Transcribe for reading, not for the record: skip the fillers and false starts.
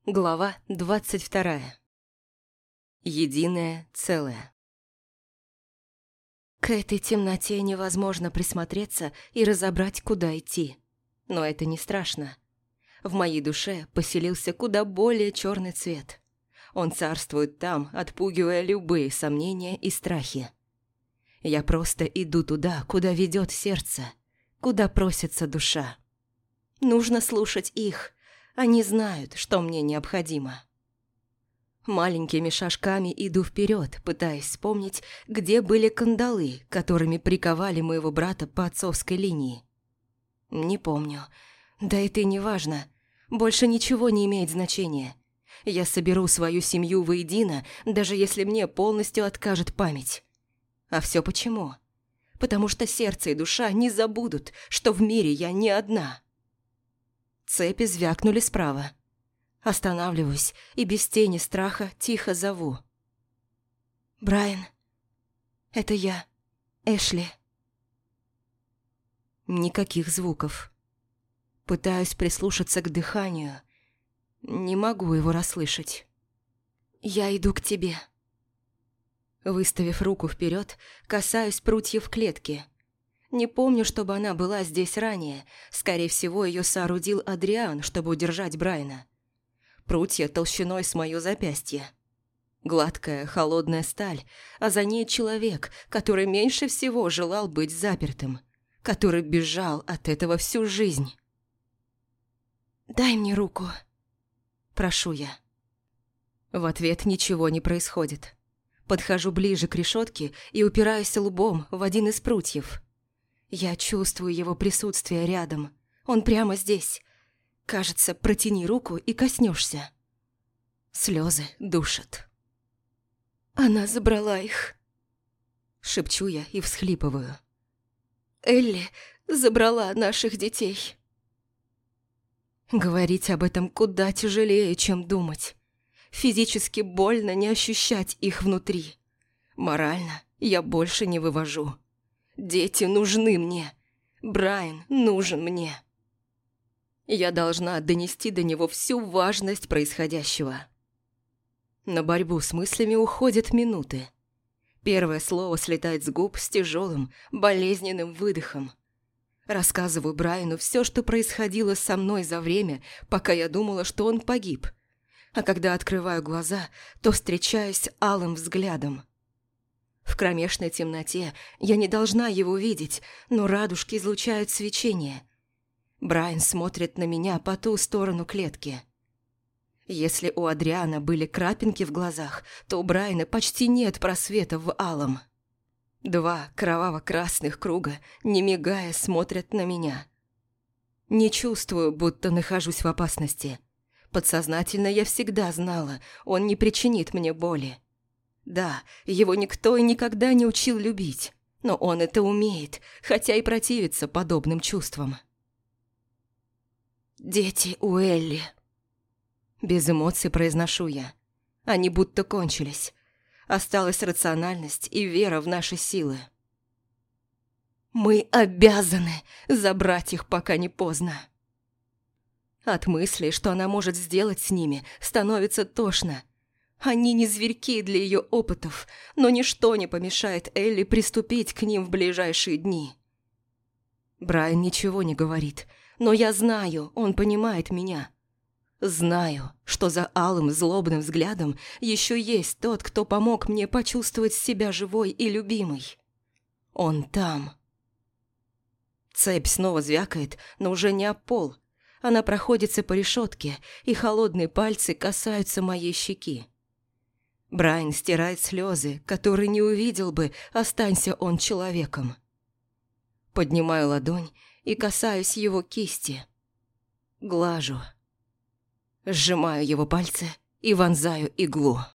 Глава 22. Единое целое. К этой темноте невозможно присмотреться и разобрать, куда идти. Но это не страшно. В моей душе поселился куда более черный цвет. Он царствует там, отпугивая любые сомнения и страхи. Я просто иду туда, куда ведет сердце, куда просится душа. Нужно слушать их. Они знают, что мне необходимо. Маленькими шажками иду вперед, пытаясь вспомнить, где были кандалы, которыми приковали моего брата по отцовской линии. Не помню. Да это и не важно. Больше ничего не имеет значения. Я соберу свою семью воедино, даже если мне полностью откажет память. А все почему? Потому что сердце и душа не забудут, что в мире я не одна. Цепи звякнули справа. Останавливаюсь и без тени страха тихо зову. «Брайан, это я, Эшли». Никаких звуков. Пытаюсь прислушаться к дыханию. Не могу его расслышать. «Я иду к тебе». Выставив руку вперед, касаюсь прутьев клетки. Не помню, чтобы она была здесь ранее. Скорее всего, ее соорудил Адриан, чтобы удержать Брайана. Прутья толщиной с моё запястье. Гладкая, холодная сталь, а за ней человек, который меньше всего желал быть запертым, который бежал от этого всю жизнь. «Дай мне руку», – прошу я. В ответ ничего не происходит. Подхожу ближе к решетке и упираюсь лбом в один из прутьев. Я чувствую его присутствие рядом. Он прямо здесь. Кажется, протяни руку и коснешься. Слезы душат. «Она забрала их», – шепчу я и всхлипываю. «Элли забрала наших детей». Говорить об этом куда тяжелее, чем думать. Физически больно не ощущать их внутри. Морально я больше не вывожу. Дети нужны мне. Брайан нужен мне. Я должна донести до него всю важность происходящего. На борьбу с мыслями уходят минуты. Первое слово слетает с губ с тяжелым, болезненным выдохом. Рассказываю Брайану все, что происходило со мной за время, пока я думала, что он погиб. А когда открываю глаза, то встречаюсь с алым взглядом. В кромешной темноте я не должна его видеть, но радужки излучают свечение. Брайан смотрит на меня по ту сторону клетки. Если у Адриана были крапинки в глазах, то у Брайана почти нет просвета в алом. 2 кроваво-красных круга, не мигая, смотрят на меня. Не чувствую, будто нахожусь в опасности. Подсознательно я всегда знала, он не причинит мне боли. Да, его никто и никогда не учил любить, но он это умеет, хотя и противится подобным чувствам. «Дети у Элли». Без эмоций произношу я. Они будто кончились. Осталась рациональность и вера в наши силы. Мы обязаны забрать их, пока не поздно. От мысли, что она может сделать с ними, становится тошно. Они не зверьки для ее опытов, но ничто не помешает Элли приступить к ним в ближайшие дни. Брайан ничего не говорит, но я знаю, он понимает меня. Знаю, что за алым злобным взглядом еще есть тот, кто помог мне почувствовать себя живой и любимой. Он там. Цепь снова звякает, но уже не об пол. Она проходится по решетке, и холодные пальцы касаются моей щеки. Брайан стирает слезы, которые не увидел бы, останься он человеком. Поднимаю ладонь и касаюсь его кисти. Глажу. Сжимаю его пальцы и вонзаю иглу.